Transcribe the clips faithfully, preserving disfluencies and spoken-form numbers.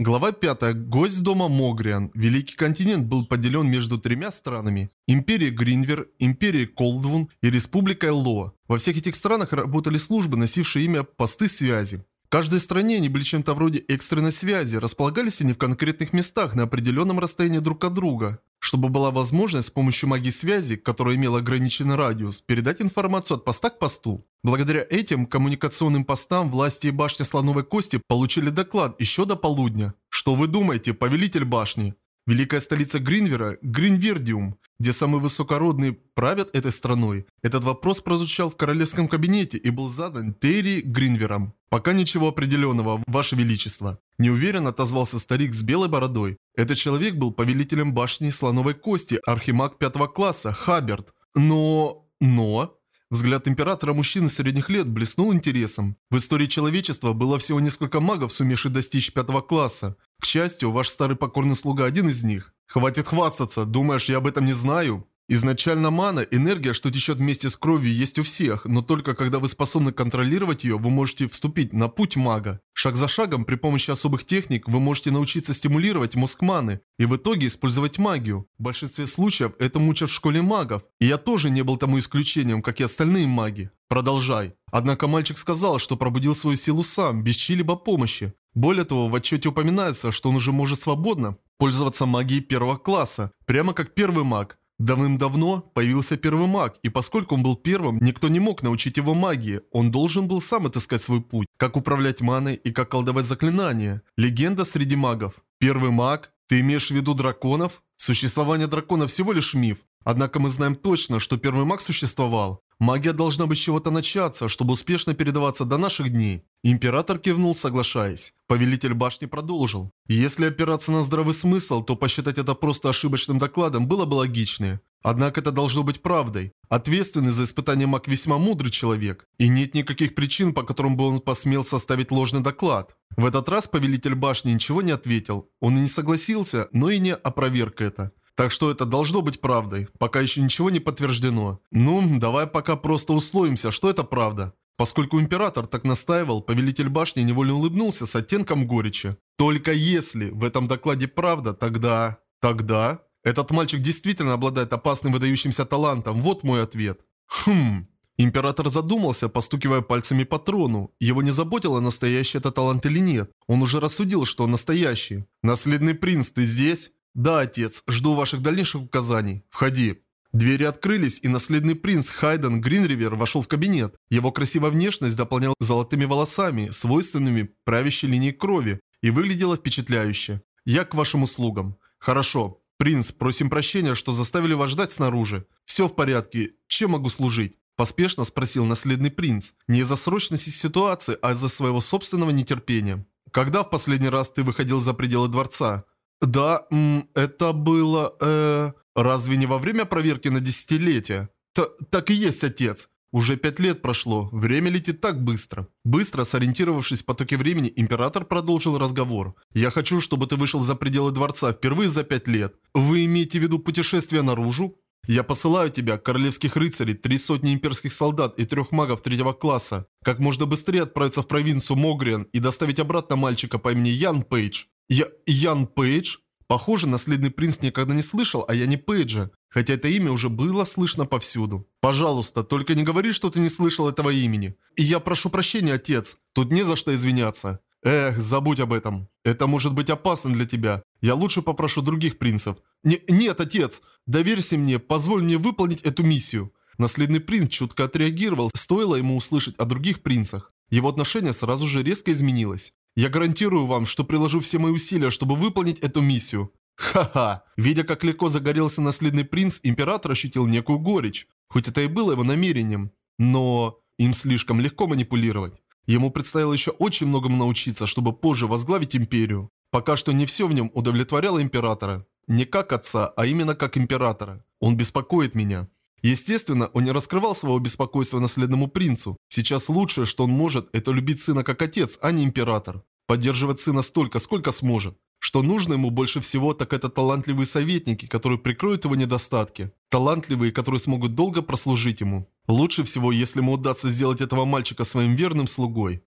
Глава пятая. Гость дома Могриан. Великий континент был поделен между тремя странами. Империей Гринвер, Империей Колдвун и Республикой Ло. Во всех этих странах работали службы, носившие имя «посты связи». В каждой стране они были чем-то вроде экстренной связи, располагались они в конкретных местах на определенном расстоянии друг от друга, чтобы была возможность с помощью магии связи, которая имела ограниченный радиус, передать информацию от поста к посту. Благодаря этим коммуникационным постам власти и башни Слоновой Кости получили доклад еще до полудня. Что вы думаете, повелитель башни? Великая столица Гринвера – Гринвердиум, где самые высокородные правят этой страной. Этот вопрос прозвучал в королевском кабинете и был задан Терри Гринвером. «Пока ничего определенного, Ваше Величество», – неуверенно отозвался старик с белой бородой. Этот человек был повелителем башни Слоновой Кости, архимаг пятого класса, Хаберт. Но... но... Взгляд императора мужчины средних лет блеснул интересом. В истории человечества было всего несколько магов, сумевших достичь пятого класса. К счастью, ваш старый покорный слуга один из них. Хватит хвастаться, думаешь, я об этом не знаю? Изначально мана, энергия, что течет вместе с кровью, есть у всех, но только когда вы способны контролировать ее, вы можете вступить на путь мага. Шаг за шагом, при помощи особых техник, вы можете научиться стимулировать мозг маны и в итоге использовать магию. В большинстве случаев это учат в школе магов, и я тоже не был тому исключением, как и остальные маги. Продолжай. Однако мальчик сказал, что пробудил свою силу сам, без чьей-либо помощи. Более того, в отчете упоминается, что он уже может свободно пользоваться магией первого класса, прямо как первый маг. Давным-давно появился первый маг, и поскольку он был первым, никто не мог научить его магии. Он должен был сам отыскать свой путь, как управлять маной и как колдовать заклинания. Легенда среди магов. Первый маг? Ты имеешь в виду драконов? Существование драконов всего лишь миф. Однако мы знаем точно, что первый маг существовал. Магия должна быть с чего-то начаться, чтобы успешно передаваться до наших дней. Император кивнул, соглашаясь. Повелитель башни продолжил. Если опираться на здравый смысл, то посчитать это просто ошибочным докладом было бы логичнее. Однако это должно быть правдой. Ответственный за испытание маг весьма мудрый человек. И нет никаких причин, по которым бы он посмел составить ложный доклад. В этот раз повелитель башни ничего не ответил. Он и не согласился, но и не опроверг это. Так что это должно быть правдой. Пока еще ничего не подтверждено. Ну, давай пока просто условимся, что это правда. Поскольку император так настаивал, повелитель башни невольно улыбнулся с оттенком горечи. Только если в этом докладе правда, тогда... Тогда... Этот мальчик действительно обладает опасным выдающимся талантом. Вот мой ответ. Хм... Император задумался, постукивая пальцами по трону. Его не заботило, настоящий это талант или нет. Он уже рассудил, что он настоящий. «Наследный принц, ты здесь?» «Да, отец, жду ваших дальнейших указаний. Входи». Двери открылись, и наследный принц Хайден Гринривер вошел в кабинет. Его красивая внешность дополнял золотыми волосами, свойственными правящей линии крови, и выглядела впечатляюще. «Я к вашим услугам». «Хорошо. Принц, просим прощения, что заставили вас ждать снаружи. Все в порядке. Чем могу служить?» Поспешно спросил наследный принц. Не из-за срочности ситуации, а из-за своего собственного нетерпения. «Когда в последний раз ты выходил за пределы дворца?» «Да, м, это было... э... Разве не во время проверки на десятилетие?» Т «Так и есть, отец. Уже пять лет прошло. Время летит так быстро». Быстро, сориентировавшись в потоке времени, император продолжил разговор. «Я хочу, чтобы ты вышел за пределы дворца впервые за пять лет. Вы имеете в виду путешествие наружу? Я посылаю тебя, королевских рыцарей, три сотни имперских солдат и трех магов третьего класса. Как можно быстрее отправиться в провинцию Могриан и доставить обратно мальчика по имени Ян Пейдж». Я... Ян Пейдж? Похоже, наследный принц никогда не слышал о Яне Пейдже, хотя это имя уже было слышно повсюду. Пожалуйста, только не говори, что ты не слышал этого имени. И я прошу прощения, отец. Тут не за что извиняться. Эх, забудь об этом. Это может быть опасно для тебя. Я лучше попрошу других принцев. Не, нет, отец, доверься мне, позволь мне выполнить эту миссию. Наследный принц чутко отреагировал, стоило ему услышать о других принцах. Его отношение сразу же резко изменилось. Я гарантирую вам, что приложу все мои усилия, чтобы выполнить эту миссию. Ха-ха. Видя, как легко загорелся наследный принц, император ощутил некую горечь. Хоть это и было его намерением. Но им слишком легко манипулировать. Ему предстояло еще очень многому научиться, чтобы позже возглавить империю. Пока что не все в нем удовлетворяло императора. Не как отца, а именно как императора. Он беспокоит меня. Естественно, он не раскрывал своего беспокойства наследному принцу. Сейчас лучшее, что он может, это любить сына как отец, а не император. Поддерживать сына столько, сколько сможет. Что нужно ему больше всего, так это талантливые советники, которые прикроют его недостатки. Талантливые, которые смогут долго прослужить ему. Лучше всего, если ему удастся сделать этого мальчика своим верным слугой.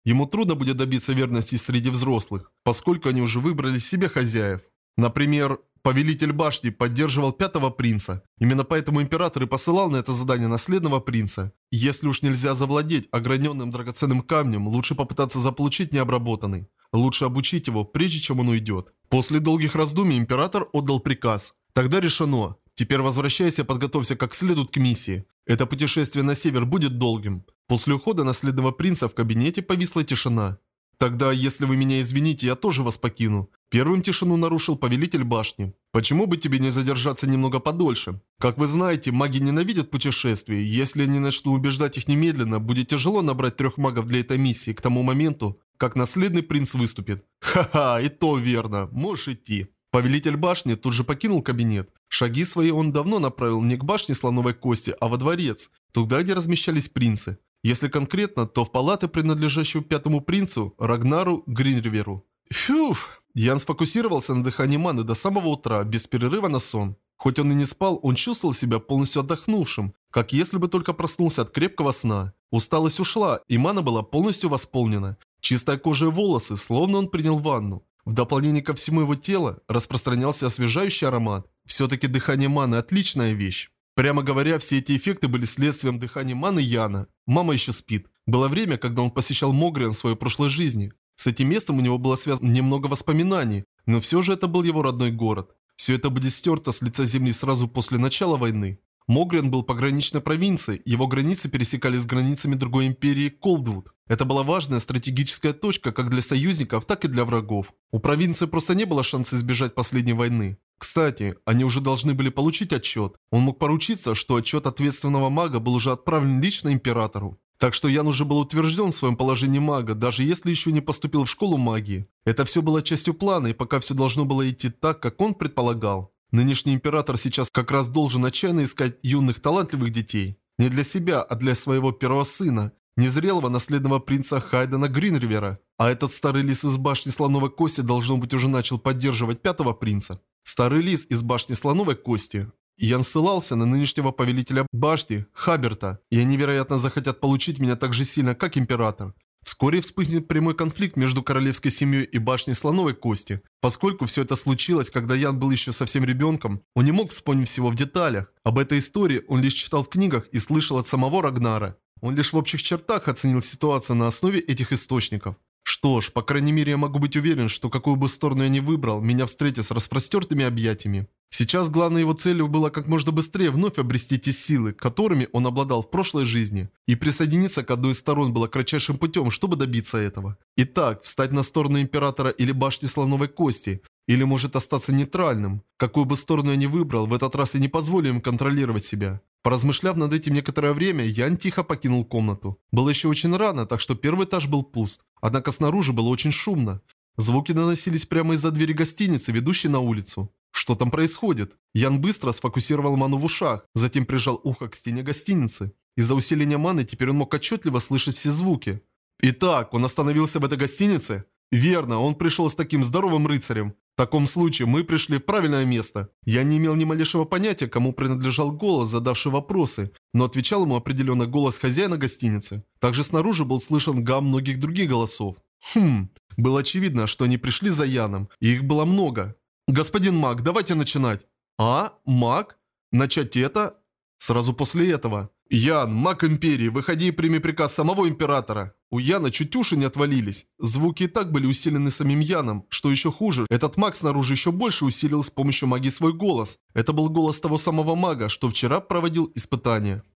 Ему трудно будет добиться верности среди взрослых, поскольку они уже выбрали себе хозяев. Например, Повелитель Башни поддерживал Пятого Принца. Именно поэтому Император и посылал на это задание Наследного Принца. Если уж нельзя завладеть ограненным драгоценным камнем, лучше попытаться заполучить необработанный. Лучше обучить его, прежде чем он уйдет. После долгих раздумий Император отдал приказ. Тогда решено. Теперь возвращайся и подготовься как следует к миссии. Это путешествие на север будет долгим. После ухода Наследного Принца в кабинете повисла тишина. Тогда, если вы меня извините, я тоже вас покину. Первым тишину нарушил Повелитель Башни. Почему бы тебе не задержаться немного подольше? Как вы знаете, маги ненавидят путешествия. Если я не начну убеждать их немедленно, будет тяжело набрать трех магов для этой миссии к тому моменту, как Наследный Принц выступит. Ха-ха, и то верно. Можешь идти. Повелитель Башни тут же покинул кабинет. Шаги свои он давно направил не к башне Слоновой Кости, а во дворец, туда, где размещались принцы. Если конкретно, то в палаты, принадлежащую Пятому Принцу, Рагнару Гринриверу. Фуф. Ян сфокусировался на дыхании маны до самого утра, без перерыва на сон. Хоть он и не спал, он чувствовал себя полностью отдохнувшим, как если бы только проснулся от крепкого сна. Усталость ушла, и мана была полностью восполнена. Чистая кожа и волосы, словно он принял ванну. В дополнение ко всему его тело распространялся освежающий аромат. Все-таки дыхание маны – отличная вещь. Прямо говоря, все эти эффекты были следствием дыхания маны Яна. Мама еще спит. Было время, когда он посещал Могриан в своей прошлой жизни. С этим местом у него было связано немного воспоминаний, но все же это был его родной город. Все это будет стерто с лица земли сразу после начала войны. Могриан был пограничной провинцией, его границы пересекались с границами другой империи Колдвуд. Это была важная стратегическая точка как для союзников, так и для врагов. У провинции просто не было шанса избежать последней войны. Кстати, они уже должны были получить отчет. Он мог поручиться, что отчет ответственного мага был уже отправлен лично императору. Так что Ян уже был утвержден в своем положении мага, даже если еще не поступил в школу магии. Это все было частью плана, и пока все должно было идти так, как он предполагал. Нынешний император сейчас как раз должен отчаянно искать юных талантливых детей. Не для себя, а для своего первого сына, незрелого наследного принца Хайдена Гринривера. А этот старый лис из башни Слоновой Кости должно быть уже начал поддерживать Пятого Принца. Старый лис из башни Слоновой Кости. Ян ссылался на нынешнего повелителя башни, Хаберта, и они, вероятно, захотят получить меня так же сильно, как император. Вскоре вспыхнет прямой конфликт между королевской семьей и башней Слоновой Кости. Поскольку все это случилось, когда Ян был еще совсем ребенком, он не мог вспомнить всего в деталях. Об этой истории он лишь читал в книгах и слышал от самого Рагнара. Он лишь в общих чертах оценил ситуацию на основе этих источников. Что ж, по крайней мере я могу быть уверен, что какую бы сторону я ни выбрал, меня встретят с распростертыми объятиями. Сейчас главной его целью было как можно быстрее вновь обрести те силы, которыми он обладал в прошлой жизни, и присоединиться к одной из сторон было кратчайшим путем, чтобы добиться этого. Итак, встать на сторону Императора или башни Слоновой Кости, или может остаться нейтральным. Какую бы сторону я ни выбрал, в этот раз я не позволю им контролировать себя. Поразмышляв над этим некоторое время, Ян тихо покинул комнату. Было еще очень рано, так что первый этаж был пуст, однако снаружи было очень шумно. Звуки доносились прямо из-за двери гостиницы, ведущей на улицу. Что там происходит? Ян быстро сфокусировал ману в ушах, затем прижал ухо к стене гостиницы. Из-за усиления маны теперь он мог отчетливо слышать все звуки. Итак, он остановился в этой гостинице? Верно, он пришел с таким здоровым рыцарем. В таком случае мы пришли в правильное место. Я не имел ни малейшего понятия, кому принадлежал голос, задавший вопросы, но отвечал ему определенно голос хозяина гостиницы. Также снаружи был слышен гам многих других голосов. Хм, было очевидно, что они пришли за Яном, и их было много. «Господин маг, давайте начинать». «А? Маг? Начать это?» Сразу после этого. «Ян, маг Империи, выходи и прими приказ самого Императора». У Яна чуть уши не отвалились. Звуки и так были усилены самим Яном. Что еще хуже, этот маг снаружи еще больше усилил с помощью магии свой голос. Это был голос того самого мага, что вчера проводил испытание.